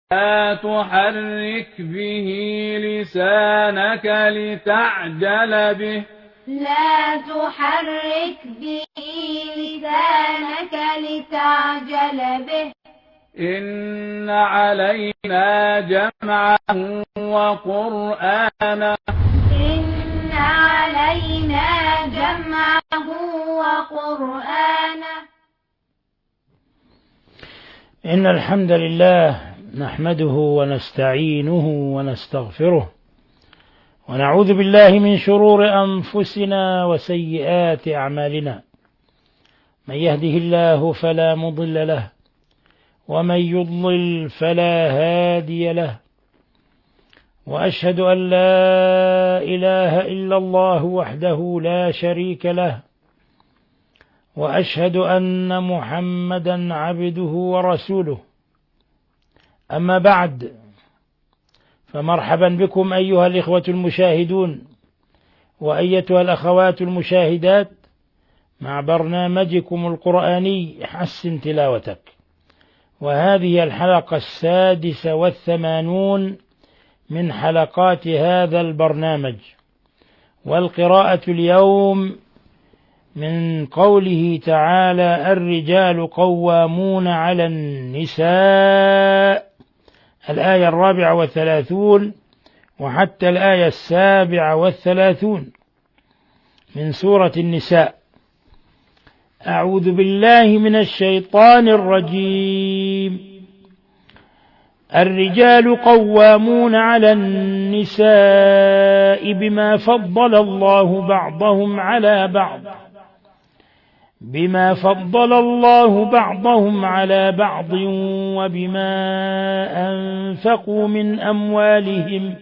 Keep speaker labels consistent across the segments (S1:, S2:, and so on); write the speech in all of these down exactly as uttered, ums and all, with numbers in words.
S1: لا تحرك به لسانك لتعجل به
S2: لا تحرك به لسانك لتعجل به
S1: إن علينا جمعه وقرآنه
S2: إن علينا جمعه وقرآنه
S3: إن الحمد لله نحمده ونستعينه ونستغفره ونعوذ بالله من شرور أنفسنا وسيئات أعمالنا. من يهده الله فلا مضل له ومن يضلل فلا هادي له، وأشهد أن لا إله إلا الله وحده لا شريك له، وأشهد أن محمدا عبده ورسوله. أما بعد، فمرحبا بكم أيها الإخوة المشاهدون وأيتها الأخوات المشاهدات مع برنامجكم القرآني حسن تلاوتك، وهذه الحلقة السادسة والثمانون من حلقات هذا البرنامج. والقراءة اليوم من قوله تعالى: الرجال قوامون على النساء، الآية الرابعة والثلاثون وحتى الآية السابعة والثلاثون من سورة النساء. أعوذ بالله من الشيطان الرجيم. الرجال قوامون على النساء بما فضل الله بعضهم على بعض بما فضل الله بعضهم على بعض وبما أنفقوا من أموالهم.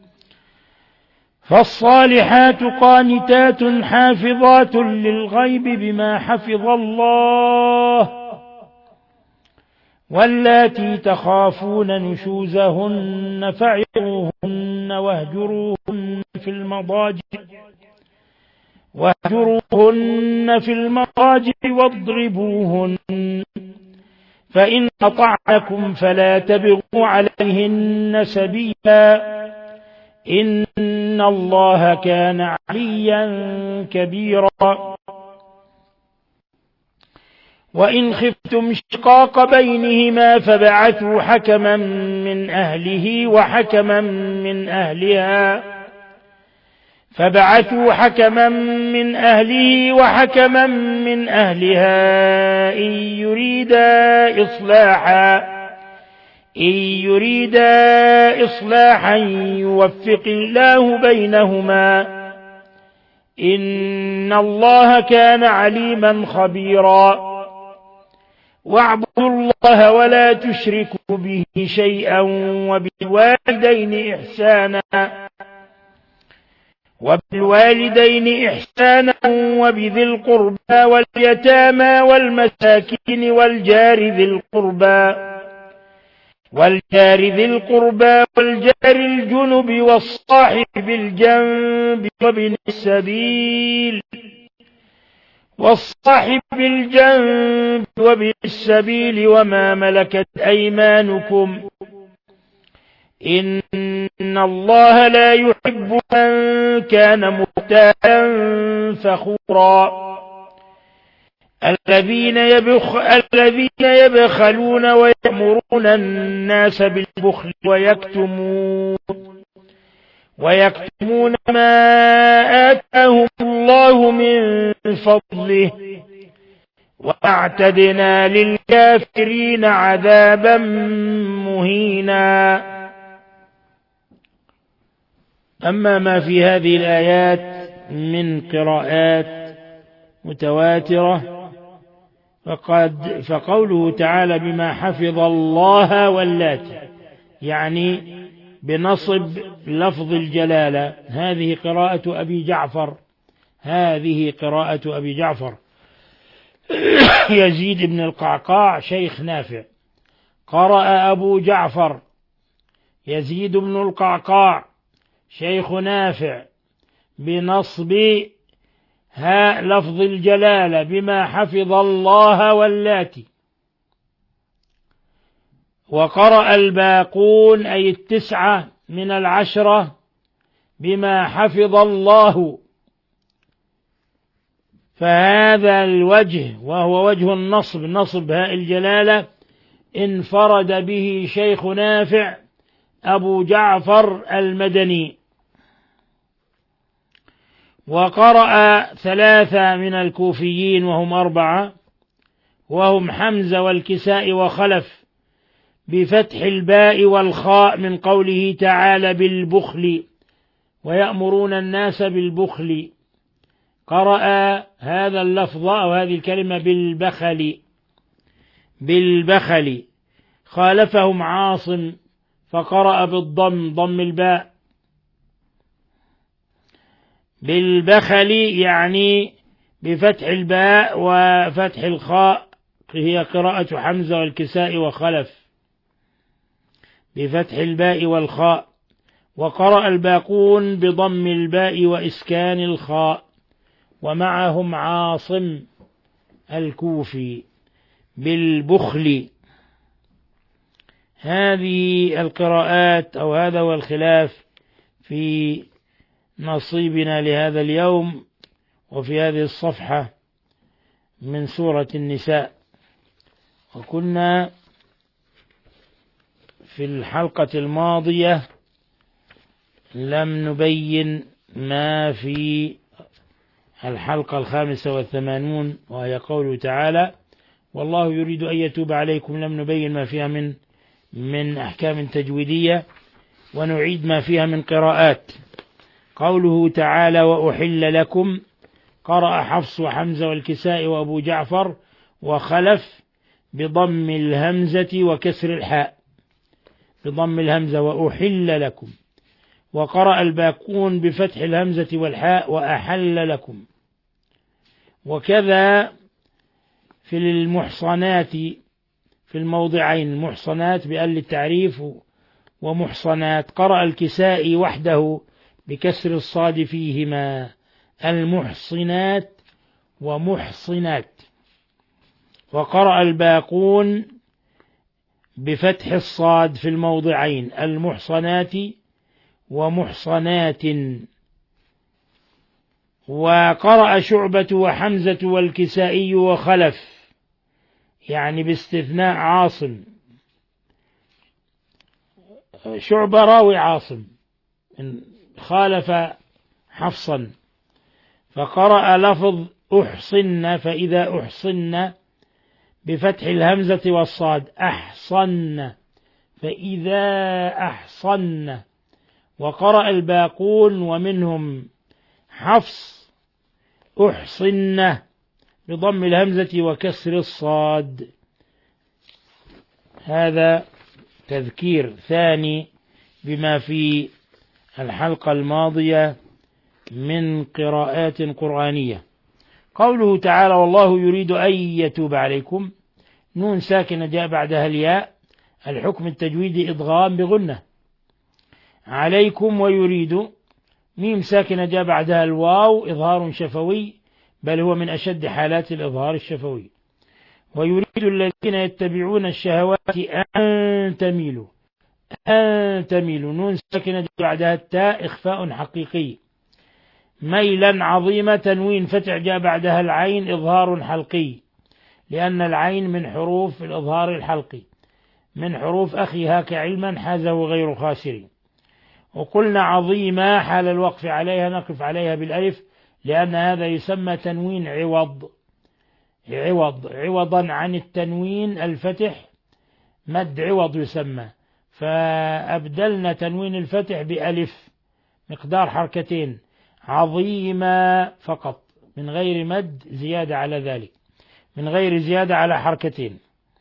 S3: فالصالحات قانتات حافظات للغيب بما حفظ الله، واللاتي تخافون نشوزهن فعظوهن واهجروهن في المضاجع واهجروهن في المضاجع واضربوهن، فإن أطعنكم فلا تبغوا عليهن سبيلا، إن الله كان عليا كبيرا. وإن خفتم شقاق بينهما فبعثوا حكما من أهله وحكما من أهلها فبعثوا حكما من أهله وحكما من أهلها إن يريدا إصلاحا إن يريدا إصلاحا يوفق الله بينهما، إن الله كان عليما خبيرا. واعبدوا الله ولا تشركوا به شيئا وبالوالدين إحسانا وبالوالدين إحسانا وبذي القربى واليتامى والمساكين والجار ذي القربى والجار ذي القربى والجار الجنب والصاحب بالجنب وابن السبيل والصاحب بالجنب وابن السبيل وما ملكت أيمانكم، إن الله لا يحب من كان مختالا فخورا. الذين يبخ الذين يبخلون ويأمرون الناس بالبخل ويكتمون ويكتمون ما آتاهم الله من فضله، وأعتدنا للكافرين عذابا مهينا. أما ما في هذه الآيات من قراءات متواترة فقد فقوله تعالى بما حفظ الله واللاتي، يعني بنصب لفظ الجلالة. هذه قراءة أبي جعفر هذه قراءة أبي جعفر يزيد بن القعقاع شيخ نافع. قرأ أبو جعفر يزيد بن القعقاع شيخ نافع بنصب ها لفظ الجلالة بما حفظ الله واللاتي،
S4: وقرأ الباقون أي التسعة من العشرة بما حفظ الله، فهذا الوجه وهو وجه النصب، نصب هاء الجلالة، انفرد به شيخ نافع أبو جعفر المدني. وقرأ ثلاثة من الكوفيين وهم أربعة، وهم حمزة والكساء وخلف بفتح الباء والخاء من قوله تعالى بالبخل ويأمرون الناس بالبخل، قرأ هذا اللفظ أو هذه الكلمة بالبخل بالبخل. خالفهم عاصم فقرأ بالضم، ضم الباء، بالبخل يعني بفتح الباء وفتح الخاء، هي قراءة حمزة والكساء وخلف بفتح الباء والخاء. وقرأ الباقون بضم الباء وإسكان الخاء، ومعهم عاصم الكوفي بالبخل. هذه القراءات أو هذا هو الخلاف في نصيبنا لهذا اليوم وفي هذه الصفحة من سورة النساء. وكنا في الحلقة الماضية لم نبين ما في الحلقة الخامسة والثمانون، وهي قوله تعالى والله يريد أن يتوب عليكم، لم نبين ما فيها من من أحكام تجويدية، ونعيد ما فيها من قراءات. قوله تعالى وأحل لكم، قرأ حفص وحمزة والكساء وأبو جعفر وخلف بضم الهمزة وكسر الحاء، بضم الهمزة وأحل لكم. وقرأ الباقون بفتح الهمزة والحاء وأحل لكم. وكذا في المحصنات في الموضعين، المحصنات بأل التعريف ومحصنات، قرأ الكسائي وحده بكسر الصاد فيهما، المحصنات ومحصنات. وقرأ الباقون بفتح الصاد في الموضعين، المحصنات ومحصنات. وقرأ شعبة وحمزة والكسائي وخلف، يعني باستثناء عاصم، شعبة راوي عاصم خالف حفصا، فقرأ لفظ أحصن، فإذا أحصن بفتح الهمزة والصاد، أحصن فإذا أحصن. وقرأ الباقون ومنهم حفص أحصن بضم الهمزة وكسر الصاد. هذا تذكير ثاني بما في الحلقة الماضية من قراءات قرآنية. قوله تعالى والله يريد أن يتوب عليكم، نون ساكنة جاء بعدها الياء، الحكم التجويدي إدغام بغنة. عليكم ويريد، ميم ساكنة جاء بعدها الواو، إظهار شفوي، بل هو من أشد حالات الإظهار الشفوي. ويريد الذين يتبعون الشهوات أن تميلوا، أن تميلوا، نون ساكنة جاء بعدها التاء، إخفاء حقيقي. ميلا عظيمة، تنوين فتح جاء بعدها العين، إظهار حلقي، لأن العين من حروف الإظهار الحلقي، من حروف أخي هاك علما حازه غير خاسر. وقلنا عظيمة حال الوقف عليها نقف عليها بالألف، لأن هذا يسمى تنوين عوض، عوض عوضا عن التنوين الفتح، مد عوض يسمى، فأبدلنا تنوين الفتح بألف مقدار حركتين، عظيمة فقط من غير مد زيادة على ذلك، من غير زيادة على حركتين.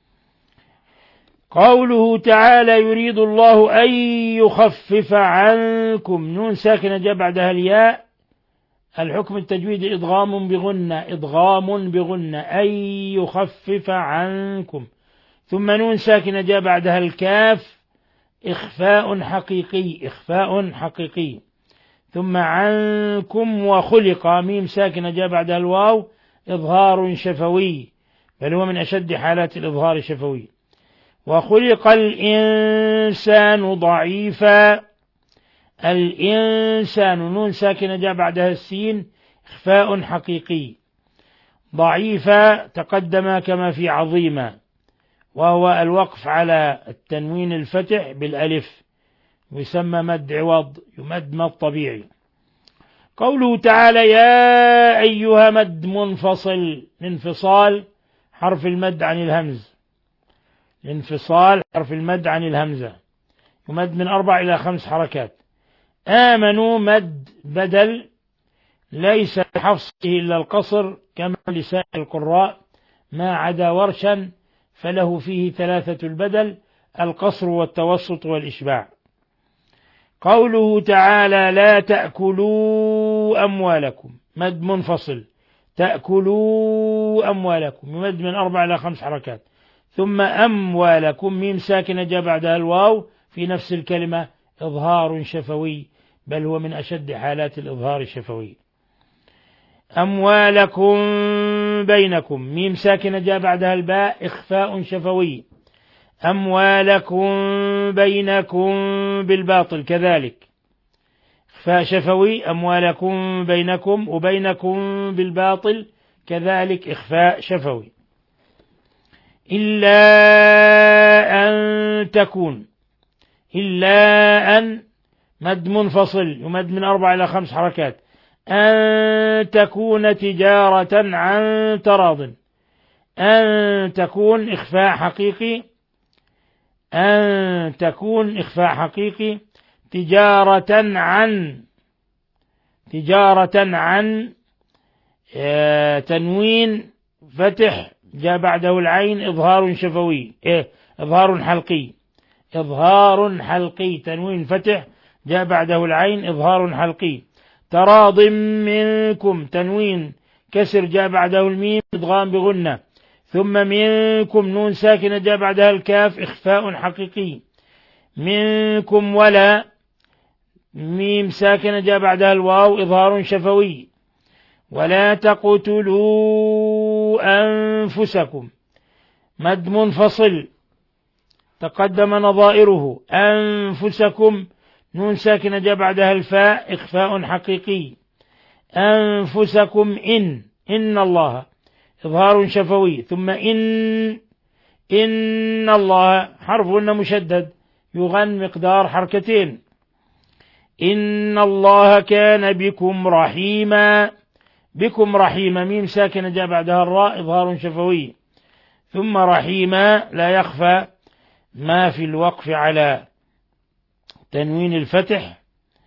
S4: قوله تعالى يريد الله أن يخفف عنكم، نون ساكنة جاء بعدها الياء، الحكم التجويدي إدغام بغنة، إدغام بغنة، أن يخفف عنكم. ثم نون ساكنة جاء بعدها الكاف، إخفاء حقيقي، إخفاء حقيقي. ثم عنكم وخلق، ميم ساكنة جاء بعدها الواو، إظهار شفوي، بل هو من أشد حالات الإظهار الشفوي. وخلق الإنسان ضعيفا. الإنسان نون ساكنة جاء بعدها السين إخفاء حقيقي. ضعيفا تقدم كما في عظيما، وهو الوقف على التنوين الفتح بالألف، يسمى مد عوض، يمد مد طبيعي. قوله تعالى يا أيها مد منفصل، الانفصال حرف المد عن الهمز، الانفصال حرف المد عن الهمزة، يمد من أربع إلى خمس حركات. آمنوا مد بدل ليس لحفصه إلا القصر كما لسائر القراء ما عدا ورشا فله فيه ثلاثة البدل، القصر والتوسط والإشباع. قوله تعالى لا تأكلوا أموالكم مد منفصل، تأكلوا أموالكم يمد من أربع إلى خمس حركات. ثم أموالكم ميم ساكنة جاء بعدها الواو في نفس الكلمة، إظهار شفوي، بل هو من أشد حالات الإظهار الشفوي. أموالكم بينكم ميم ساكنة جاء بعدها الباء، إخفاء شفوي. أموالكم بينكم بالباطل كذلك إخفاء شفوي. أموالكم بينكم وبينكم بالباطل كذلك إخفاء شفوي. إلا أن تكون، إلا أن مد منفصل يمد من أربع إلى خمس حركات. أن تكون تجارة عن تراض، أن تكون إخفاء حقيقي، أن تكون إخفاء حقيقي. تجارة عن، تجارة عن آه تنوين فتح جاء بعده العين، إظهار شفوي، إيه إظهار حلقي، إظهار حلقي، تنوين فتح جاء بعده العين، إظهار حلقي. تراض منكم تنوين كسر جاء بعده الميم، إدغام بغنة. ثم منكم نون ساكنة جاء بعدها الكاف، إخفاء حقيقي. منكم ولا ميم ساكنة جاء بعدها الواو، إظهار شفوي. ولا تقتلوا أنفسكم مد منفصل تقدم نظائره. أنفسكم نون ساكنة جاء بعدها الفاء، إخفاء حقيقي. أنفسكم إن، إن الله إظهار شفوي. ثم إن، إن الله حرف مشدد يغن مقدار حركتين. إن الله كان بكم رحيما، بكم رحيما ميم ساكنة جاء بعدها الراء، إظهار شفوي. ثم رحيما لا يخفى ما في الوقف على تنوين الفتح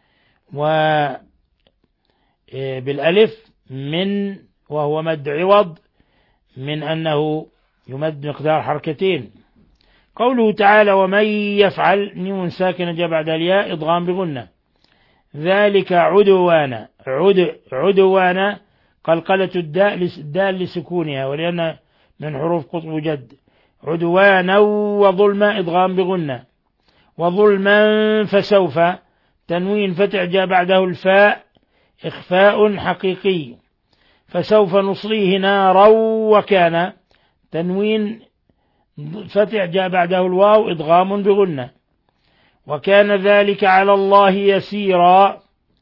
S4: وبالألف من، وهو مد عوض من أنه يمد مقدار حركتين. قوله تعالى ومن يفعل نون ساكنة جاء بعد الياء، إضغام بغنة. ذلك عدوانا، عد عدوانا قلقلة الداء الدال لسكونها ولأن من حروف قطب جد. عدوانا وظلما إضغام بغنة. وظلما فسوف تنوين فتح جاء بعده الفاء، إخفاء حقيقي. فسوف نصليه نارا وكان تنوين فتح جاء بعده الواو، إضغام بغنة. وكان ذلك على الله يسيرا،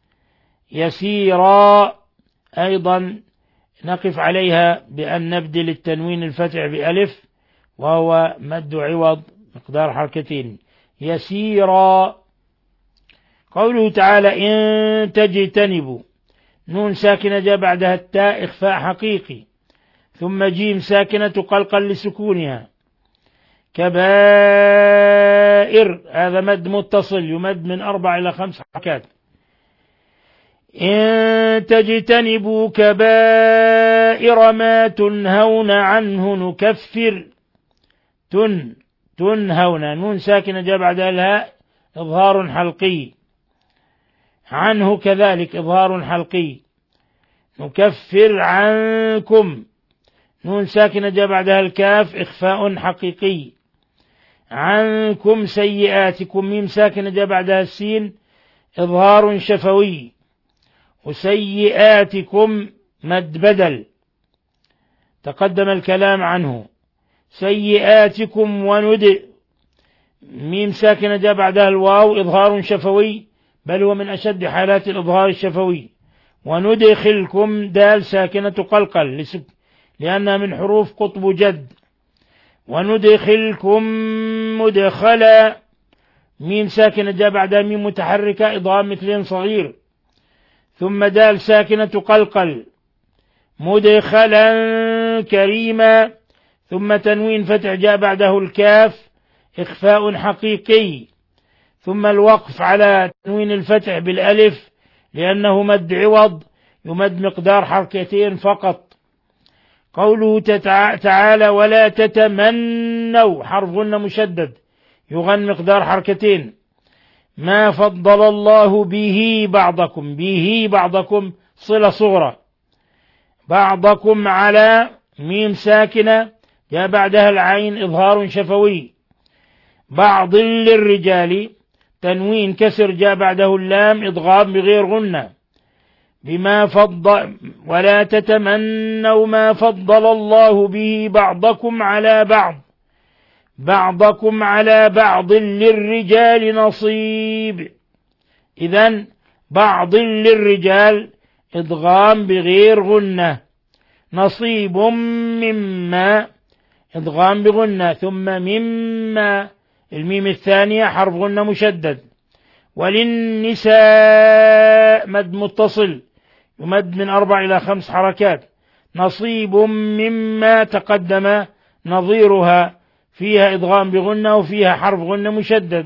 S4: يسيرا أيضا نقف عليها بأن نبدل التنوين الفتح بألف، وهو مد عوض مقدار حركتين. يسيرا. قوله تعالى إن تجتنبوا نون ساكنة جاء بعدها التاء، إخفاء حقيقي. ثم جيم ساكنة تقلقل لسكونها. كبائر هذا مد متصل يمد من أربع إلى خمس حركات. إن تجتنبوا كبائر ما تنهون عنه نكفر. تن تنهون نون ساكنة جاء بعدها الهاء، إظهار حلقي. عنه كذلك إظهار حلقي. نكفر عنكم نون ساكنة جاء بعدها الكاف، إخفاء حقيقي. عنكم سيئاتكم ميم ساكنة جاء بعدها السين، إظهار شفوي. وسيئاتكم مد بدل تقدم الكلام عنه. سيئاتكم وند ميم ساكنة جاء بعدها الواو إظهار شفوي، بل هو من أشد حالات الإظهار الشفوي. وندخلكم دال ساكنة قلقل لأنها من حروف قطب جد. وندخلكم مدخلا، ميم ساكنة جاء بعدها ميم متحركة إضغام مثلين صغير، ثم دال ساكنة قلقل مدخلا كريما، ثم تنوين فتح جاء بعده الكاف إخفاء حقيقي، ثم الوقف على تنوين الفتح بالألف لأنه مد عوض يمد مقدار حركتين فقط. قوله تعالى ولا تتمنوا حرف غنة مشدد يغن مقدار حركتين. ما فضل الله به بعضكم، به بعضكم صلة صغرى، بعضكم على ميم ساكنة جاء بعدها العين إظهار شفوي. بعض للرجال تنوين كسر جاء بعده اللام إضغام بغير غنة. بما فضل ولا تتمنوا ما فضل الله به بعضكم على بعض، بعضكم على بعض للرجال نصيب. إذن بعض للرجال إضغام بغير غنة، نصيب مما إضغام بغنة، ثم مما الميم الثانية حرف غنة مشدد. وللنساء مد متصل يمد من أربع إلى خمس حركات. نصيب مما تقدم نظيرها فيها إضغام بغنة وفيها حرف غنة مشدد.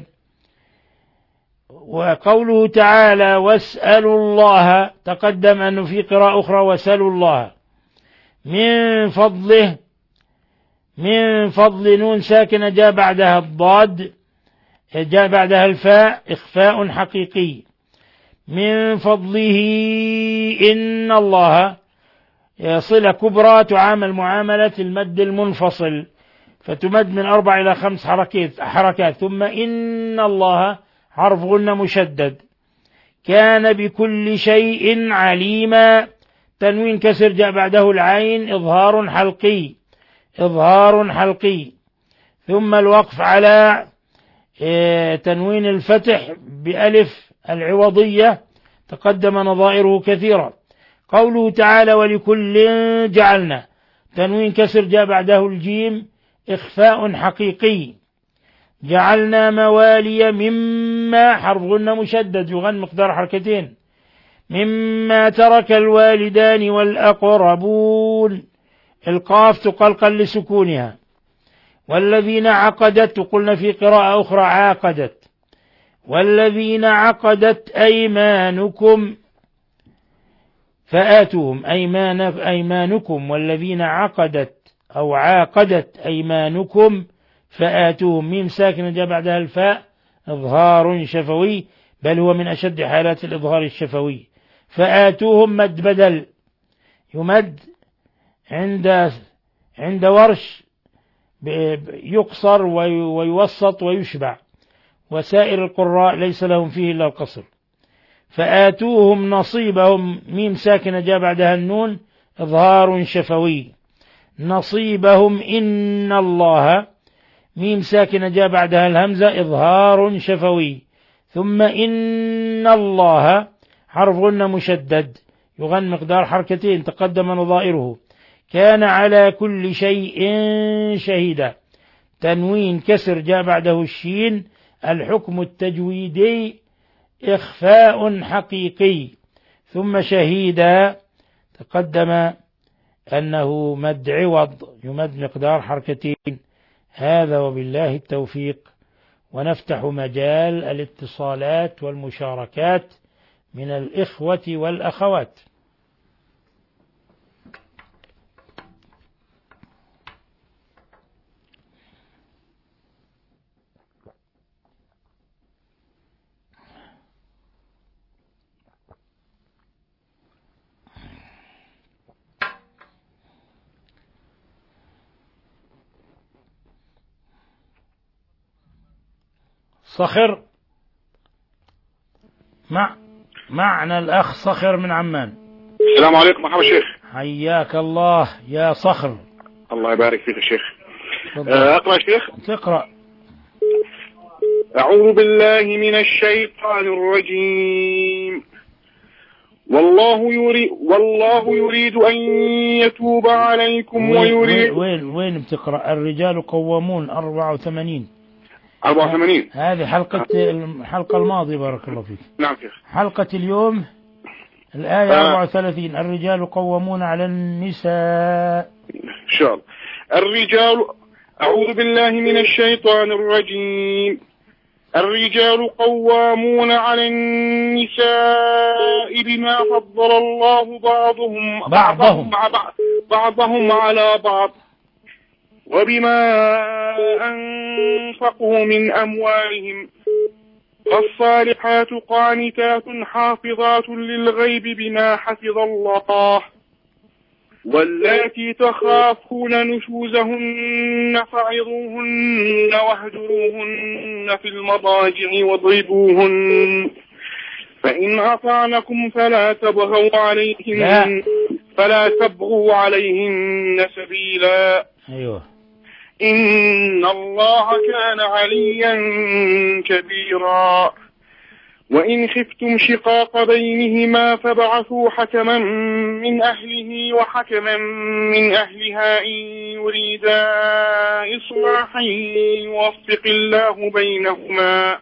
S4: وقوله تعالى واسألوا الله تقدم أنه في قراءة أخرى واسألوا الله من فضله، من فضل نون ساكنة جاء بعدها الضاد جاء بعدها الفاء إخفاء حقيقي. من فضله إن الله صلة كبرى تعامل معاملة المد المنفصل فتمد من أربع إلى خمس حركات, حركات ثم إن الله حرف غنة مشدد. كان بكل شيء عليما، تنوين كسر جاء بعده العين إظهار حلقي، إظهار حلقي، ثم الوقف على تنوين الفتح بألف العوضية تقدم نظائره كثيرا. قوله تعالى ولكل جعلنا، تنوين كسر جاء بعده الجيم إخفاء حقيقي. جعلنا موالي مما حرف غنة مشدد يغن مقدار حركتين. مما ترك الوالدان والأقربون، القاف تقلقل لسكونها. والذين عقدت، قلنا في قراءة أخرى عاقدت. والذين عقدت أيمانكم فآتوهم، أيمان أيمانكم والذين عقدت أو عاقدت أيمانكم فآتوهم، ميم ساكنة جاء بعدها الفاء إظهار شفوي، بل هو من أشد حالات الإظهار الشفوي. فآتوهم مد بدل يمد عند عند ورش يقصر ويوسط ويشبع، وسائر القراء ليس لهم فيه إلا القصر. فآتوهم نصيبهم، ميم ساكنة جاء بعدها النون إظهار شفوي. نصيبهم إن الله، ميم ساكنة جاء بعدها الهمزة إظهار شفوي. ثم إن الله حرف غنة مشدد يغن مقدار حركتين تقدم نظائره. كان على كل شيء شهيدا، تنوين كسر جاء بعده الشين الحكم التجويدي إخفاء حقيقي. ثم شهيدا تقدم أنه مد عوض يمد مقدار حركتين. هذا وبالله التوفيق، ونفتح مجال الاتصالات والمشاركات من الإخوة والأخوات. صخر مع معنا الأخ صخر من عمان.
S5: السلام عليكم مرحبا شيخ.
S4: حياك الله يا صخر.
S5: الله يبارك فيك يا شيخ. أقرأ شيخ؟
S4: تقرأ.
S5: أعوذ بالله من الشيطان الرجيم. والله يريد والله يريد أن يتوب عليكم
S4: وين
S5: ويريد.
S4: وين وين بتقرأ؟ الرجال قوامون أربعة وثمانين
S5: أربعة وثمانين.
S4: هذه حلقة الحلقة الماضية. بارك الله فيك.
S5: نعم شيخ.
S4: حلقة اليوم الآية
S5: آه.
S4: أربعة وثلاثين. الرجال قوامون على النساء.
S5: إن شاء الله. الرجال أعوذ بالله من الشيطان الرجيم. الرجال قوامون على النساء بما فضل الله بعضهم
S4: بعضهم
S5: بعضهم على بعض وبما أنفقوا من أموالهم. فالصالحات قانتات حافظات للغيب بما حفظ الله. واللاتي تخافون نشوزهن فعظوهن واهجروهن في المضاجع واضربوهن. فإن أطعنكم فلا تبغوا عليهن فلا تبغوا عليهن سبيلا.
S4: أيوة.
S5: إن الله كان عليا كبيرا. وإن خفتم شقاق بينهما فابعثوا حكما من أهله وحكما من أهلها إن يريدا إصلاحا يوفق الله بينهما.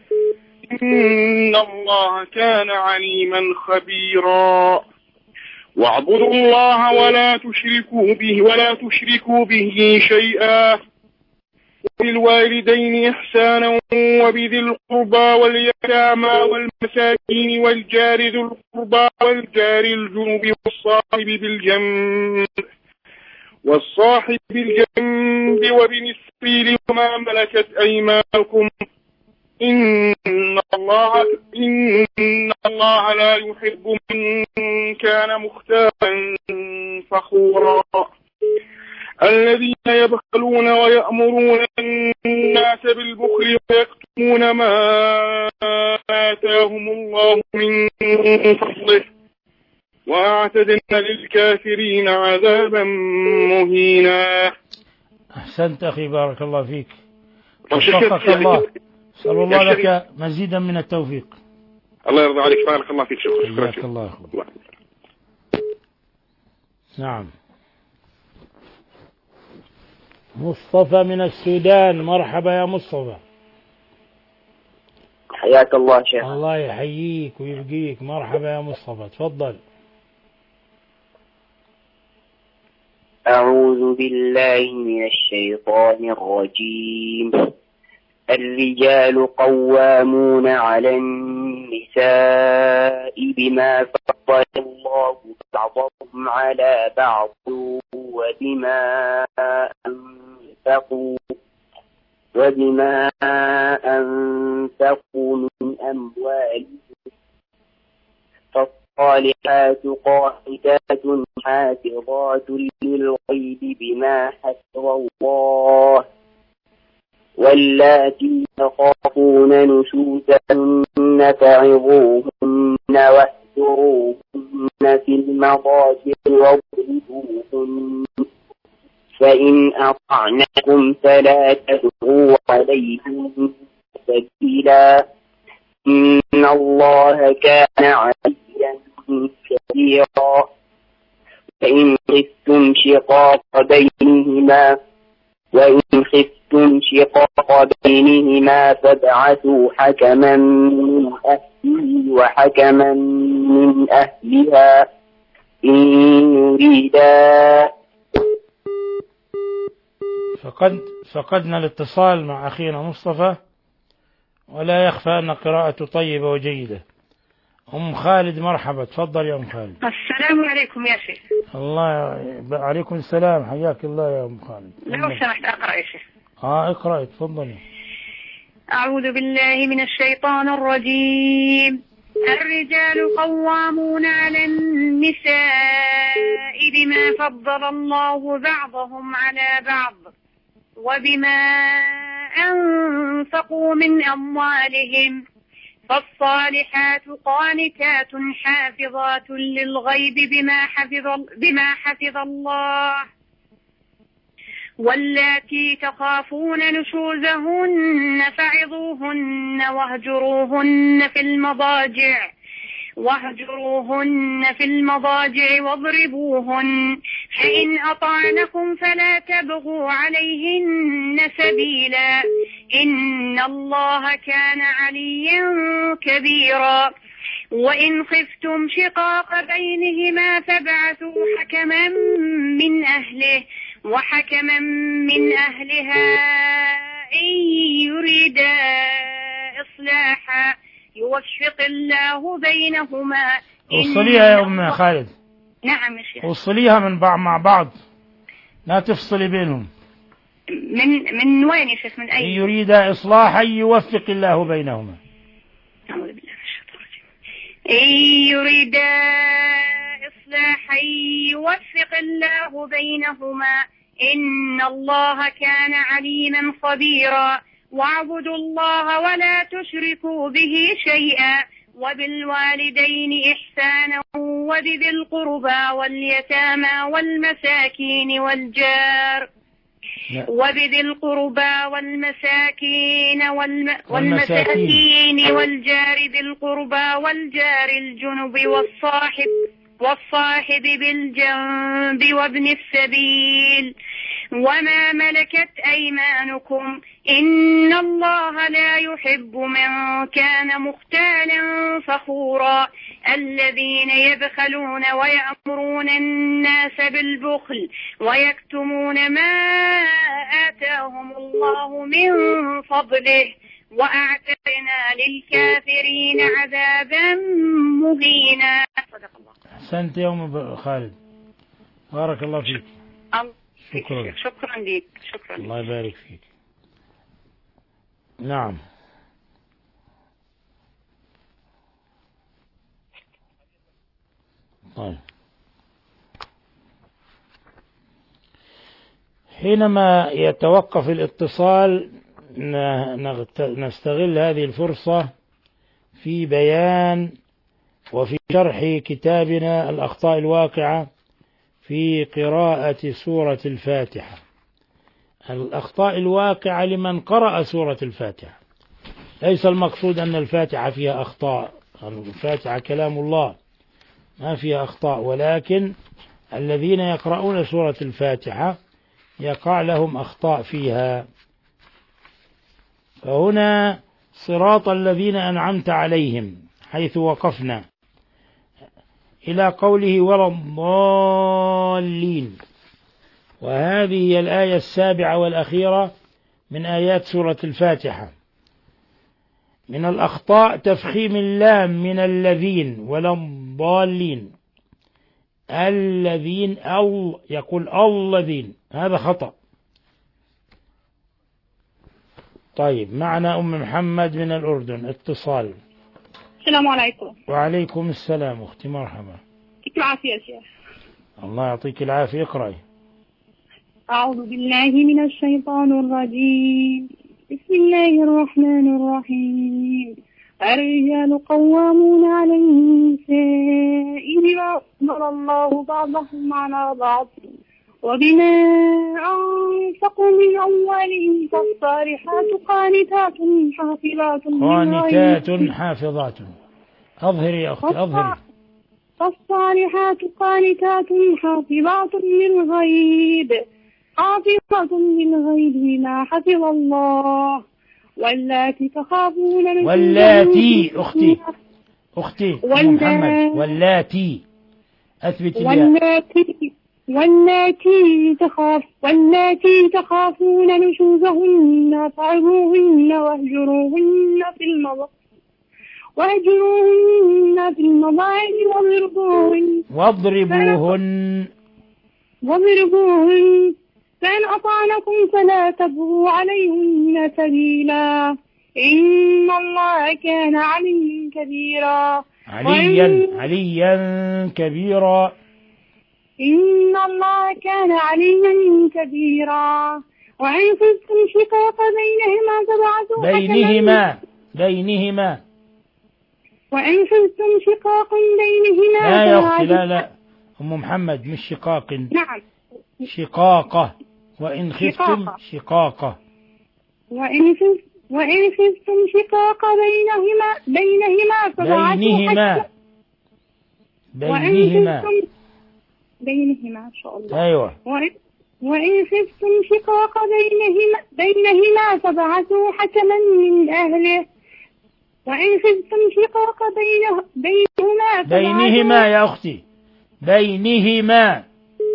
S5: إن الله كان عليما خبيرا. واعبدوا الله ولا تشركوا به ولا تشركوا به شيئا. وبالوالدين إحسانا وبذي القربى واليتامى والمساكين والجار ذي القربى والجار الجنب والصاحب بالجنب والصاحب بالجنب وابن السبيل وما ملكت أيمانكم. إن الله إن الله لا يحب من كان مختالا فخورا. الذين يبخلون ويأمرون الناس بالبخل ويكتمون ما آتاهم الله من فضله وأعتدنا للكافرين عذابا مهينا.
S4: أحسنت أخي، بارك الله فيك. وفقك الله. أسأل الله لك مزيدا من التوفيق.
S5: الله يرضى عليك. بارك الله فيك. شكرا.
S4: شكرا الله. نعم. مصطفى من السودان. مرحبا يا مصطفى.
S6: حياك الله شيخ.
S4: الله يحييك ويبقيك. مرحبا يا مصطفى، تفضل.
S6: أعوذ بالله من الشيطان الرجيم. الرجال قوامون على النساء بما فضل الله بعضهم على بعض وبما أنفقوا وبما أنفقوا من أموالهم. فالصالحات قانتات حافظات للغيب بما حفظ الله. واللاتي تخافون نشوزهن فعظوهن واهجروهن في المضاجع واضربوهن. فإن أطعنكم فلا تبغوا عليهن سبيلا. إن الله كان عليا كبيرا. فإن خفتم شقاق بينهما وإن خفتم شقاق بينهما فابعثوا حكما من أهله وحكما من أهلها إن يريدا.
S4: فقد فقدنا الاتصال مع أخينا مصطفى، ولا يخفى أن قراءته طيبة وجيدة. أم خالد مرحبا، تفضل يا أم خالد.
S7: السلام عليكم يا شيخ.
S4: الله عليكم السلام، حياك الله يا أم خالد.
S7: لو سمحت أقرأ يا شيخ.
S4: آه اقرأ تفضلي.
S7: أعوذ بالله من الشيطان الرجيم. الرجال قوامون على النساء بما فضل الله بعضهم على بعض وبما أنفقوا من أموالهم. فالصالحات قانتات حافظات للغيب بما حفظ, بما حفظ الله. واللاتي تخافون نشوزهن فعظوهن واهجروهن في المضاجع واهجروهن في المضاجع واضربوهن فإن أطعنكم فلا تبغوا عليهن سبيلا إن الله كان عليا كبيرا وإن خفتم شقاق بينهما فابعثوا حكما من أهله وحكما من أهلها إن يريدا إصلاحا يوفق الله بينهما.
S4: وصليها يا أم خالد.
S7: نعم يا شيخ.
S4: وصليها من بعض مع بعض لا تفصلي بينهم.
S7: من من وين يا شيخ؟ من أي؟
S4: إن يريد إصلاحا يوفق الله بينهما.
S7: أعوذ بالله من الشيطان الرجيم. إن يريد إصلاحا يوفق الله بينهما إن الله كان عليما خبيرا واعبدوا الله ولا تشركوا به شيئا وبالوالدين إحسانا وبذي القربى واليتامى والمساكين والجار وبذي القربى والمساكين والم... والمساكين والجار ذي القربى والجار الجنب والصاحب والصاحب بالجنب وابن السبيل وما ملكت أيمانكم إن الله لا يحب من كان مختالا فخورا الذين يبخلون ويأمرون الناس بالبخل ويكتمون ما آتاهم الله من فضله وأعتدنا للكافرين عذابا مهينا. صدق الله.
S4: أحسنت يا أم خالد بارك الله فيك. شكرا.
S7: شكرا لك. شكرا.
S4: الله يبارك فيك. نعم. طيب. حينما يتوقف الاتصال نستغل هذه الفرصة في بيان وفي شرح كتابنا الأخطاء الواقعة في قراءة سورة الفاتحة. الأخطاء الواقعة لمن قرأ سورة الفاتحة، ليس المقصود أن الفاتحة فيها أخطاء، الفاتحة كلام الله ما فيها أخطاء، ولكن الذين يقرؤون سورة الفاتحة يقع لهم أخطاء فيها. فهنا صراط الذين أنعمت عليهم حيث وقفنا إلى قوله ولا الضالين، وهذه هي الآية السابعة والأخيرة من آيات سورة الفاتحة. من الأخطاء تفخيم اللام من الذين ولا الضالين، الذين أو يقول الذين، هذا خطأ. طيب معنا أم محمد من الأردن اتصال.
S7: السلام عليكم.
S4: وعليكم السلام أختي مرحبا.
S7: يعطيك العافية يا شيخ.
S4: الله يعطيك العافية. اقرأي.
S7: أعوذ بالله من الشيطان الرجيم. بسم الله الرحمن الرحيم. الرجال قوامون على النساء بما فضل الله بعضهم على بعض وبما أنفقوا من أموالهم فالصالحات قانتات حافظات
S4: قانتات حافظات. أظهري يا أختي أظهري.
S7: فالصالحات قانتات حافظات للغيب حافظة للغيب بما حفظ الله واللاتي تخافون
S4: واللاتي أختي أختي أم محمد واللاتي أثبت لي
S7: واللاتي واللاتي تخاف واللاتي تخافون نشوزهن فعظوهن واهجروهن في المضاجع واهجروهن في المضاجع واضربوهن
S4: واضربوهن
S7: واضربوهن فإن أطعنكم فلا تبغوا عليهن سبيلا إن الله كان عليا كبيرا.
S4: عليا عليا كبيرا.
S7: إن الله كان عليا كبيرا. وإن خفتم شقاق بينهما فابعثوا
S4: بينهما بينهما
S7: وإن خفتم شقاق بينهما
S4: لا يا أختي لا لا أم محمد مش شقاق.
S7: نعم
S4: شقاقة وإن خفتم شقاقة
S7: وإن خفتم وإن خفتم شقاق بينهما بينهما فبعثوا
S4: بينهما بينهما
S7: بينهما إن شاء الله.
S4: أيوة.
S7: وإن وإن خفتم شقاق بينهما بينهما فبعثوا حكما من أهله وإن خفتم شقاق بينه بينهما
S4: بينهما يا أختي بينهما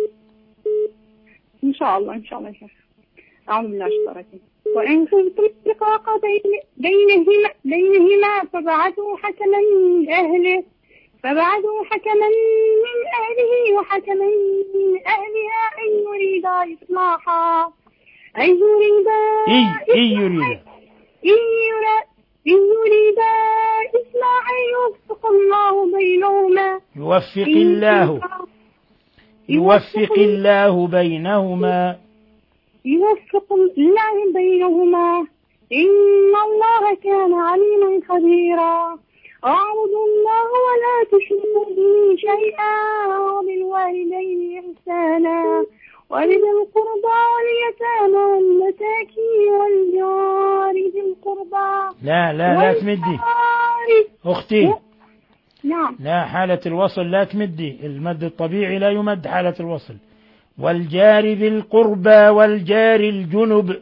S7: إن شاء الله إن شاء الله. أعوذ بالله من الشيطان الرجيم. وإن خفتم شقاق بين بينهما بينهما فبعثوا حكما من أهله فبعثوا حكما من أهله وحكما من أهلها أن يريدا إصلاحا أن يريدا
S4: إي إي يريدا
S7: إن يريدا إصلاحا يوفق الله بينهما
S4: يوفق الله يوفق الله بينهما
S7: يوفق الله بينهما إن الله كان عليما خبيرا. اعبدوا الله ولا تشركوا به شيئا وبالوالدين إحسانا وبذي القربى واليتامى والمساكين والجار ذي القربى.
S4: لا لا لا تمدي أختي.
S7: نعم.
S4: لا حالة الوصل لا تمدي، المد الطبيعي لا يمد حالة الوصل. والجار ذي القربى والجار الجنب.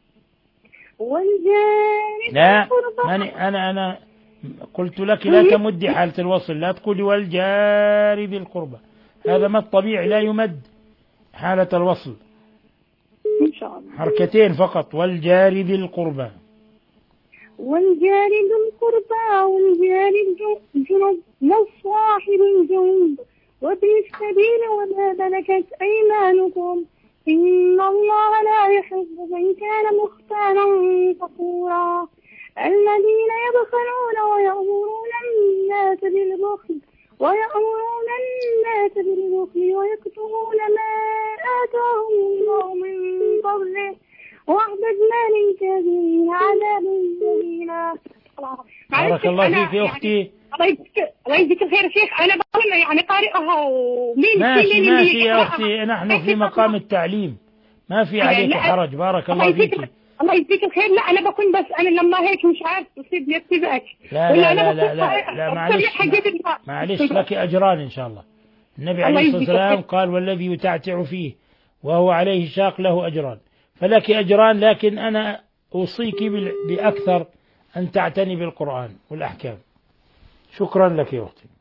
S7: والجار
S4: لا أنا أنا أنا قلت لك لا تمدي حالة الوصل، لا تقولي والجار ذي القربى، هذا مد طبيعي لا يمد حالة الوصل.
S7: إن شاء الله
S4: حركتين فقط. والجار ذي القربى
S7: والجار ذي القربى والجار الجنب والصاحب الجنب وابن السبيل وما ملكت أيمانكم إن الله لا يحب من كان مختالا فخورا. الذين يبخلون ويأمرون الناس بالبخل ويأمرون الناس بالبخل ويكتمون ما آتاهم الله من فضله وأعتدنا للكافرين عذابا مهينا.
S4: بارك الله فيك يا أختي.
S7: الله يجزيك الخير يا شيخ. أنا بقول يعني قارئها ومين
S4: ماشي ماشي يا أختي، نحن في مقام التعليم ما في عليك حرج. بارك الله فيك.
S7: الله يجزيك الخير. لا أنا بكون بس أنا لما هيك مش عارف تصيب لي اتباك.
S4: لا لا لا لا, لا, لا معلش معلش لك أجران إن شاء الله. النبي عليه الصلاة والسلام قال والذي يتعتع فيه وهو عليه شاق له أجران، فلك أجران، لكن أنا أوصيك بأكثر أن تعتني بالقرآن والأحكام. شكرا لك يا أختي.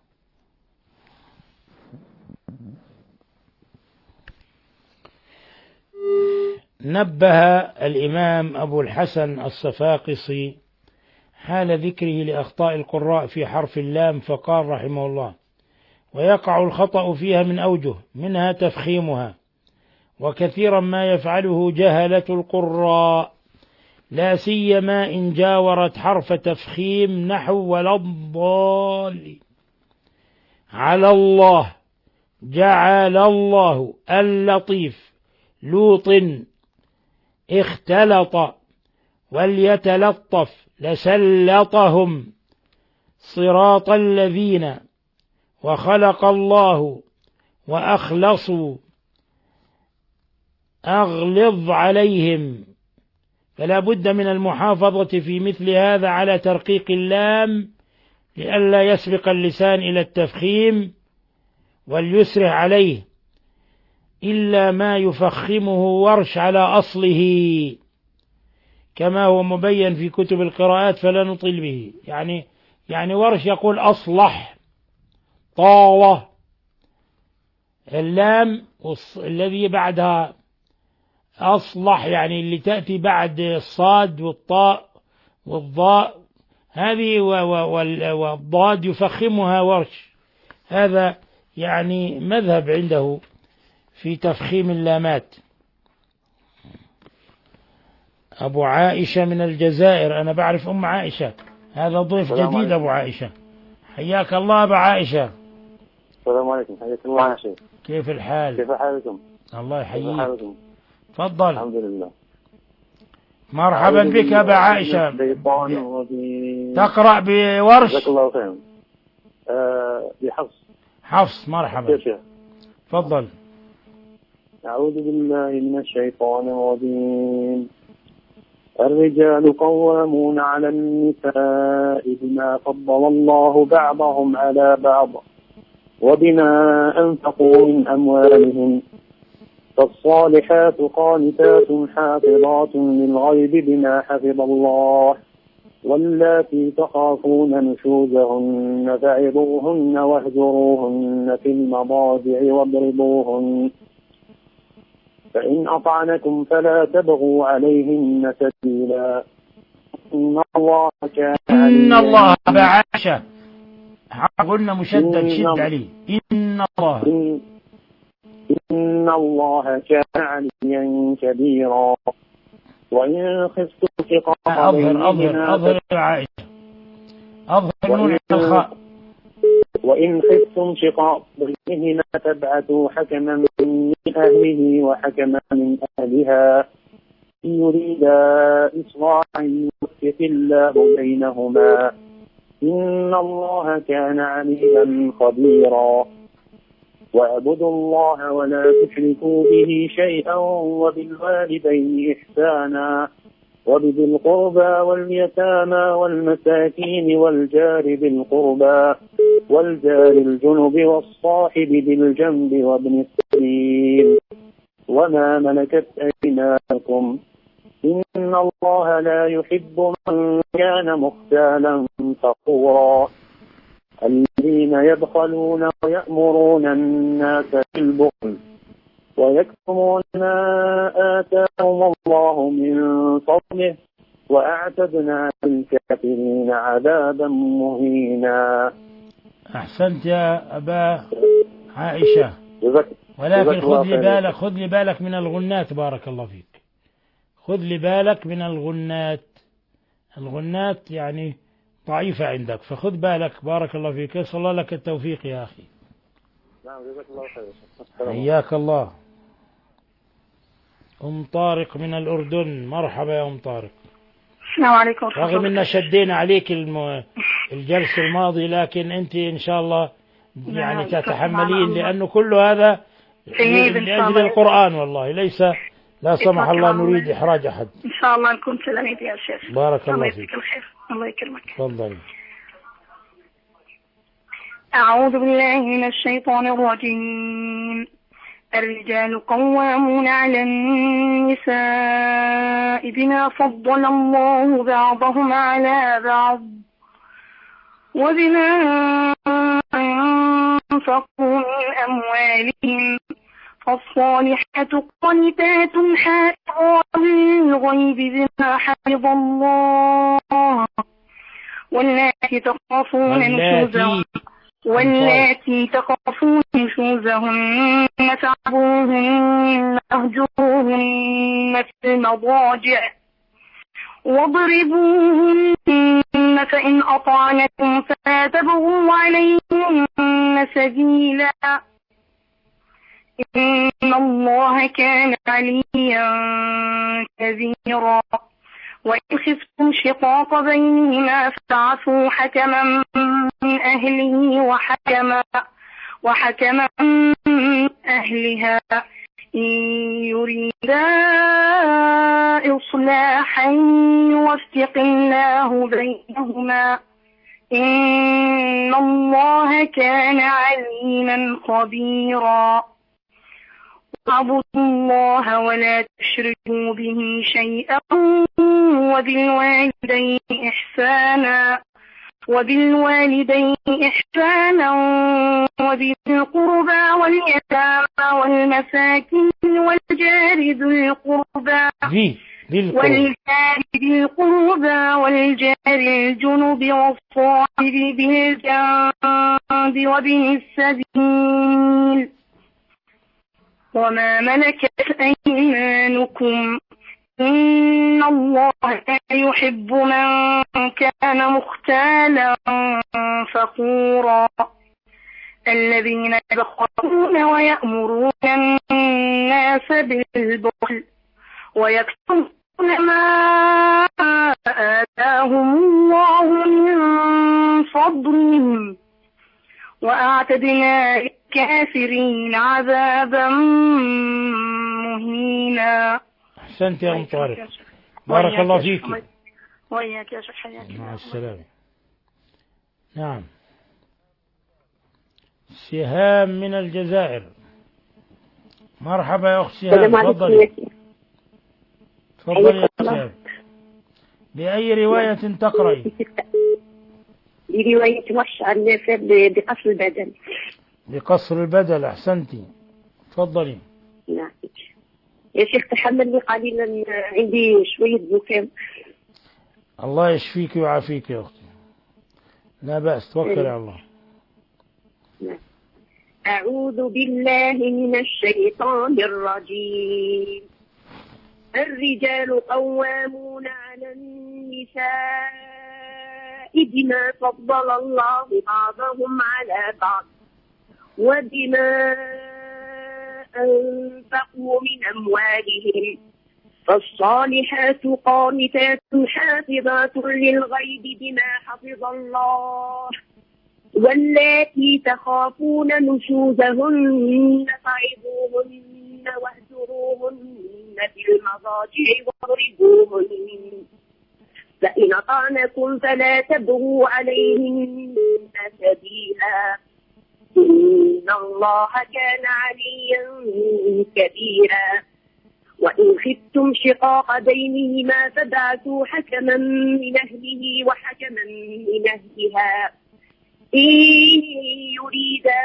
S4: نبه الإمام أبو الحسن الصفاقسي حال ذكره لأخطاء القراء في حرف اللام فقال رحمه الله: ويقع الخطأ فيها من أوجه، منها تفخيمها، وكثيرا ما يفعله جهلة القراء، لا سيما إن جاورت حرف تفخيم نحو ولا الضالين. على الله، جعل الله، اللطيف، لوط، اختلط، وليتلطف، لسلطهم، صراط الذين، وخلق الله، وأخلصوا، أغلظ عليهم. فلا بد من المحافظة في مثل هذا على ترقيق اللام لئلا يسبق اللسان إلى التفخيم وليسرع عليه، إلا ما يفخمه ورش على أصله كما هو مبين في كتب القراءات فلا نطيل به. يعني يعني ورش يقول أصلح، طاوة، اللام الذي بعدها أصلح يعني اللي تأتي بعد الصاد والطاء والضاء هذه والضاد يفخمها ورش. هذا يعني مذهب عنده في تفخيم اللامات. أبو عائشة من الجزائر، أنا بعرف أم عائشة، هذا ضيف جديد. أبو عائشة حياك الله. أبو عائشة
S8: السلام عليكم. حياك الله يا شيخ.
S4: كيف الحال؟
S8: كيف حالكم؟
S4: الله يحييك. تفضل.
S8: الحمد لله.
S4: مرحبا بك أبا عائشة. تقرأ بورش؟
S8: جزاك الله خيرا. أه بحفص.
S4: حفص. مرحبا. تفضل.
S8: أعوذ بالله من الشيطان الرجيم. الرجال قوامون على النساء بما فضل الله بعضهم على بعض وبما أنفقوا من أموالهم، فالصالحات قانتات حافظات للغيب بما حفظ الله، واللاتي تخافون نشوزهن فعظوهن واهجروهن في المضاجع واضربوهن، فإن أطعنكم فلا تبغوا عليهن سبيلا، إن الله كان
S4: إن الله بعاشة قلنا مشدد شد عليه إن الله
S8: إن, إن الله كان عليا كبيرا. وإن خفتم شقاق
S4: أظهر أظهر أظهر عائشة أظهر نون الخاء.
S8: وإن خفتم شقاق بينهما فابعثوا حكما من أهله وحكما من أهلها إن يريدا إصلاحا يوفق الله بينهما، إن الله كان عليما خبيرا. واعبدوا الله ولا تشركوا به شيئا وبالوالدين إحسانا وبذي القربى واليتامى والمساكين والجار ذي القربى والجار الجنب والصاحب بالجنب وابن السبيل وما ملكت أيمانكم، إن الله لا يحب من كان مختالا فخورا. الذين يبخلون ويأمرون الناس بالبخل ويكتمون ما آتاهم الله من فضله وأعتدنا للكافرين عذابا مهينا.
S4: أحسنت يا أبا عائشة، ولكن خذ لي بالك خذ لي بالك من الغنات، بارك الله فيك، خذ لي بالك من الغنات، الغنات يعني ضعيفة عندك، فخذ بالك بارك الله فيك. يسأل الله لك التوفيق يا أخي.
S8: نعم جزاك الله خير.
S4: حياك الله. أم طارق من الأردن، مرحبا يا أم طارق.
S7: السلام عليكم.
S4: رغم أن شدينا عليك الم... الجلسة الماضي، لكن أنت إن شاء الله يعني تتحملين، لأنه كل هذا لأجل القرآن، والله ليس لا سمح الله نريد إحراج أحد.
S7: إن شاء الله نكون تلاميذ يا شيخ.
S4: بارك الله فيك.
S7: الله يكرمك.
S4: تفضل.
S7: أعوذ بالله من الشيطان الرجيم. الرجال قوامون على النساء بما فضل الله بعضهم على بعض وبما أنفقوا من أموالهم، فالصالحات قانتات حافظات للغيب بما حفظ الله، واللاتي تخافون نشوزهن واللاتي تخافون نشوزهن فاعظوهن واهجروهن في المضاجع واضربوهن، فإن أطعنكم فلا تبغوا عليهن سبيلا، إن الله كان عليا كبيرا. وإن خفتم شقاق بينهما فابعثوا حكما من أهله وحكما وحكما من أهلها إن يريدا إصلاحا يوفق الله بينهما، إن الله كان عليما خبيرا. واعبدوا الله ولا تشركوا به شيئا وبالوالدين إحسانا وبالوالدين إحسانا وبذي القربى واليتامى والمساكين والجار ذي القربى والجار ذي القربى والجار الجنب والصاحب بالجنب وابن السبيل وما ملكت أيمانكم، إن الله لا يحب من كان مختالا فخورا. الذين يبخلون ويأمرون الناس بالبخل ويكتمون ما آتاهم الله من فضله وأعتدنا للكافرين عذابا مهينا.
S4: أحسنت يا أم طارق، بارك الله فيك.
S7: وإياك يا شيخ، حياك
S4: مع السلامة. نعم، سهام من الجزائر. مرحبا يا أخت سهام، تفضلي. تفضلي يا سهام. بأي رواية تقرأي؟
S9: برواية وحش عن نافع بقصر البدل.
S4: بقصر البدل، أحسنتي، تفضلي.
S9: نعم يا شيخ، تحملني قليلا، عندي شوية زكام.
S4: الله يشفيك ويعافيك يا أختي، لا بأس، توكل على الله.
S9: نعم. أعوذ بالله من الشيطان الرجيم. الرجال قوامون على النساء بما فضل الله بعضهم على بعض وبما أنفقوا من أموالهم، فالصالحات قانتات حافظات للغيب بما حفظ الله، واللاتي تخافون نشوزهن فعظوهن واهجروهن في المضاجع واضربوهن، فإن أطعنكم فلا تبغوا عليهن سبيلا، إن الله كان عليا كبيرا. وإن خفتم شقاق بينهما فابعثوا حكما من أهله وحكما من أهلها إن يريدا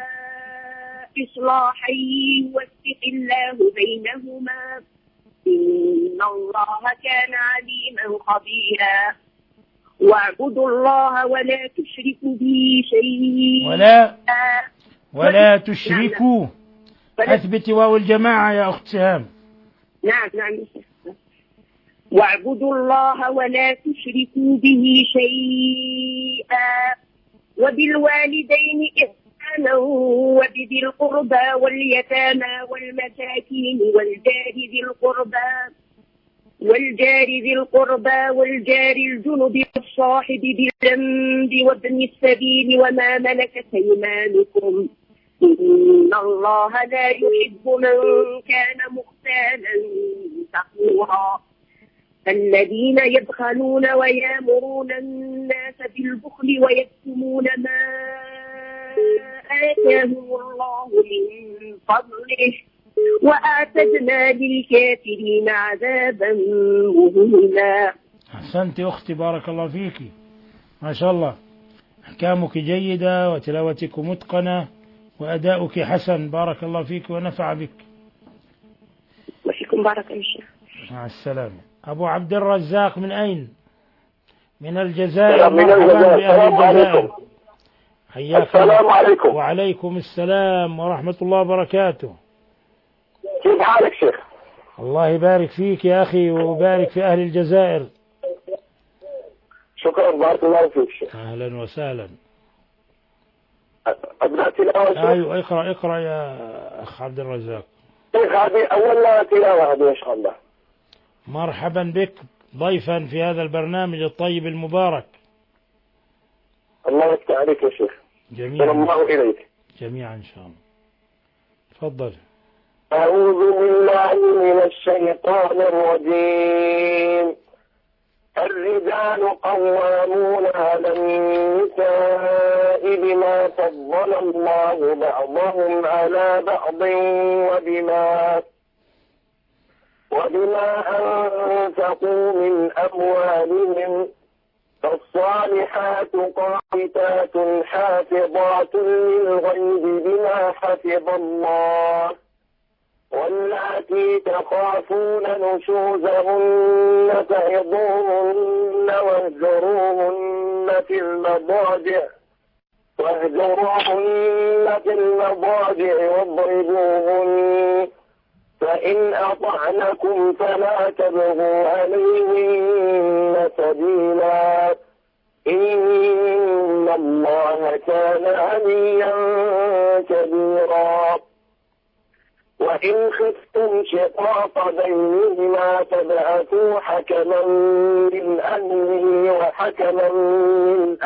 S9: إصلاحا يوفق الله بينهما، إن الله كان عليما خبيرا. واعبدوا الله ولا تشركوا به شيئا
S4: ولا ولا تشركوا. أثبت واو الجماعة يا أخت سهام.
S9: نعم نعم. واعبدوا الله ولا تشركوا به شيئا وبالوالدين إحسانا وبذي القربى واليتامى والمساكين والجار ذي القربى والجار ذي القربى والجار الجنب والصاحب بالجنب وابن السبيل وما ملكت أيمانكم، إن الله لا يحب من كان مختالا فخورا. الذين يبخلون ويامرون الناس بالبخل ويكتمون ما آتاهم الله من فضله وأعتدنا للكافرين عذابا مهينا.
S4: أحسنت أختي، بارك الله فيك، ما شاء الله، أحكامك جيدة وتلاوتك متقنة وأداؤك حسن، بارك الله فيك ونفع بك.
S9: وفيكم بارك الله شيخ.
S4: مع السلامة. أبو عبد الرزاق من أين؟ من الجزائر.
S10: من الجزائر. السلام عليكم.
S4: حياك.
S10: السلام عليكم.
S4: وعليكم السلام ورحمة الله وبركاته.
S10: كيف حالك شيخ؟
S4: الله يبارك فيك يا أخي ويبارك في أهل الجزائر.
S10: شكرا، بارك الله فيك شيخ.
S4: أهلا وسهلا.
S10: أبدأ تلاوة شيخ؟
S4: أيوة، اقرأ اقرأ يا أخ عبد الرزاق.
S10: شيخ هذه أول تلاوة هذه إن شاء الله.
S4: مرحبا بك ضيفا في هذا البرنامج الطيب المبارك.
S10: الله يفتح عليك يا شيخ.
S4: جميعا.
S10: سلام الله إليك.
S4: جميعا إن شاء الله. تفضل.
S10: أعوذ بالله من الشيطان الرجيم. الرجال قوامون على النساء بما فضل الله بعضهم على بعض وبما وبما أنفقوا من أموالهم، فالصالحات قانتات حافظات للغيب بما حفظ الله، واللاتي تخافون نشوزهن فعظوهن واهجروهن في المضاجع واهجروهن في المضاجع واضربوهن، فإن أطعنكم فلا تبغوا عليهن سبيلا، إن الله كان عليا كبيرا. وإن خفتم شقاق بينهما فابعثوا حكما من أهله وحكما من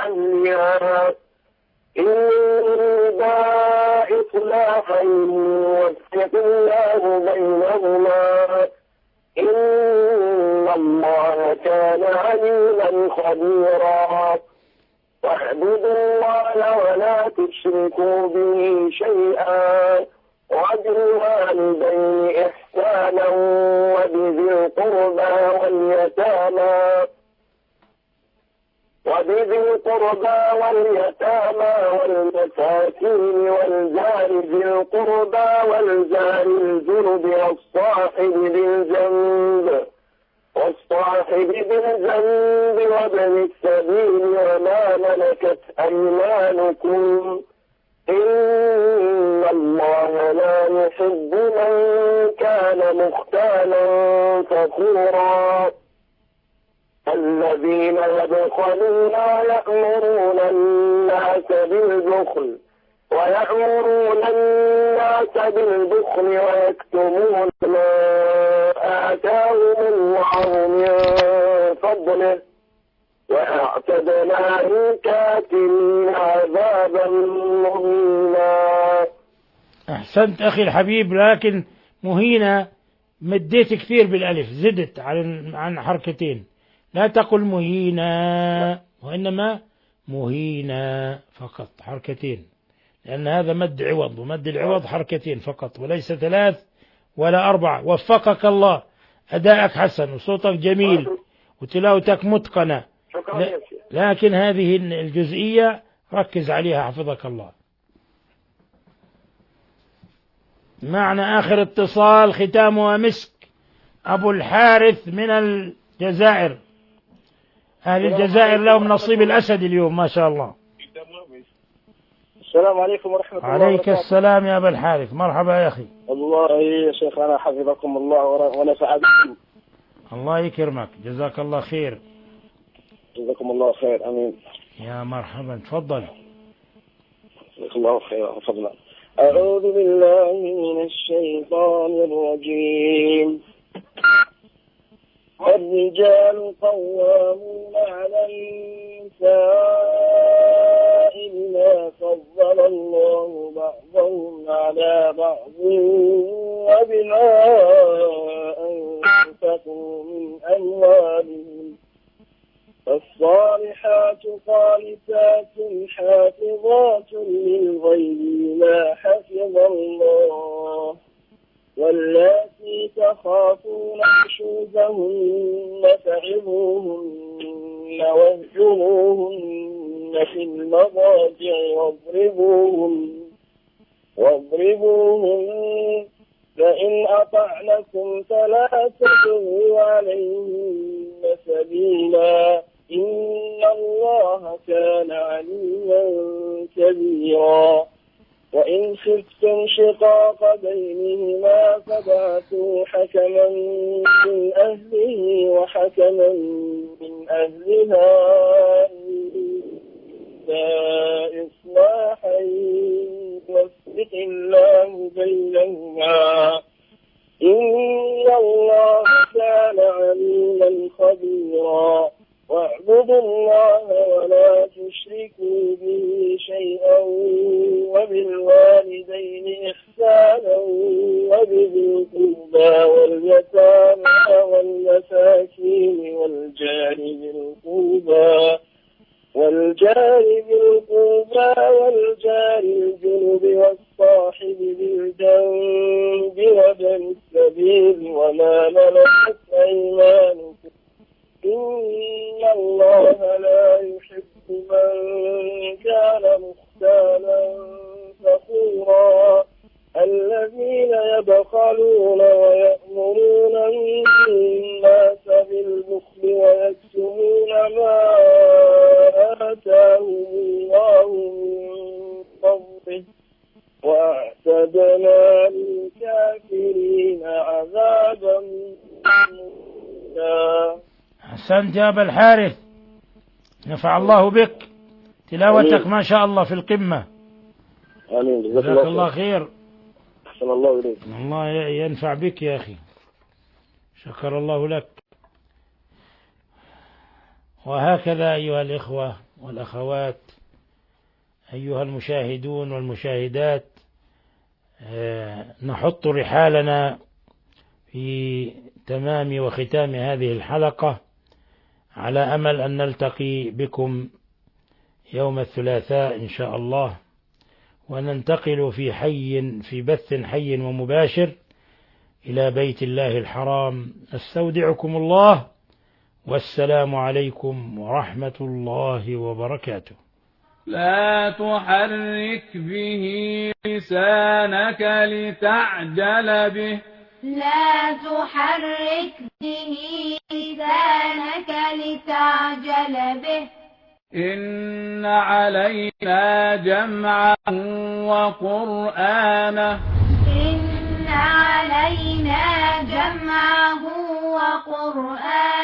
S10: أهلها إن يريدا إصلاحا يوفق يوفق الله بينهما إن الله كان عليما خبيرا واعبدوا الله ولا تشركوا به شيئا وبالوالدين إحسانا وبذي القربى واليتامى وبذي القربى واليتامى والمساكين والجار ذي القربى والجار الجنب والصاحب بالجنب والصاحب بالجنب وابن السبيل وما ملكت أيمانكم إن الله لا يحب من كان مختالا فخورا الذين يبخلون ويأمرون الناس بالبخل ويأمرون الناس بالبخل ويكتمون ما آتاهم الله من فضله وأعتدنا للكافرين عذابا مهينا.
S4: أحسنت أخي الحبيب، لكن مهينة مديت كثير بالألف، زدت عن عن حركتين، لا تقل مهينة وإنما مهينة فقط حركتين، لأن هذا مد عوض، ومد العوض حركتين فقط وليس ثلاث ولا أربع. وفقك الله، أداءك حسن وصوتك جميل وتلاوتك متقنة، لكن هذه الجزئية ركز عليها حفظك الله. معنا آخر اتصال ختامها مسك، أبو الحارث من الجزائر. أهل الجزائر لهم نصيب الأسد اليوم ما شاء الله.
S8: السلام عليكم ورحمة الله
S4: عليك
S8: وبركاته.
S4: السلام يا أبا الحارث، مرحبا يا أخي.
S8: الله يا شيخنا حفظكم الله ونفع بكم.
S4: الله يكرمك، جزاك الله خير.
S8: جزاكم الله خير، أمين.
S4: يا مرحبا، تفضل.
S8: جزاك الله خير وفضلا. أعوذ بالله من الشيطان الرجيم. الرجال قوامون على النساء بما فضل الله بعضهم على بعض وبما أنفقوا من أموالهم. فالصالحات قانتات حافظات للغيب بما حفظ الله. واللاتي تخافون نشوزهن فعظوهن واهجروهن في المضاجع واضربوهن واضربوهن فإن أطعنكم فلا تبغوا عليهن سبيلا إن الله كان عليما كبيرا. وإن خفتم شقاق بينهما فابعثوا حكما من أهله وحكما من أهلها إلا إصلاحا يوفق الله بينهما إن الله كان عليما خبيرا. واعبدوا الله ولا تشركوا به شيئا وبالوالدين إحسانا وبذي القربى واليتامى والمساكين والجار ذي القربى والجار ذي القربى والجار الجنب والصاحب بالجنب وابن السبيل وما ملكت أيمانكم إن الله لا يحب من كان مختالا فخورا. الذين يبخلون ويأمرون الناس بالبخل ويكتمون ما آتاهم الله من فضله وأعتدنا للكافرين عذابا مهينا.
S4: أحسنت يا أبا الحارث، نفع الله بك، تلاوتك ما شاء الله في القمة.
S8: آمين.
S4: جزاك الله, الله خير.
S8: أحسن الله إليك.
S4: الله ينفع بك يا أخي، شكر الله لك. وهكذا أيها الإخوة والأخوات، أيها المشاهدون والمشاهدات، نحط رحالنا في تمام وختام هذه الحلقة على أمل أن نلتقي بكم يوم الثلاثاء إن شاء الله، وننتقل في حي في بث حي ومباشر إلى بيت الله الحرام. نستودعكم الله، والسلام عليكم ورحمة الله وبركاته.
S1: لا تحرك به لسانك لتعجل به
S2: لا تحرك به لسانك لتعجل به
S1: إن علينا جمعه وقرآنه
S2: إن علينا جمعه وقرآنه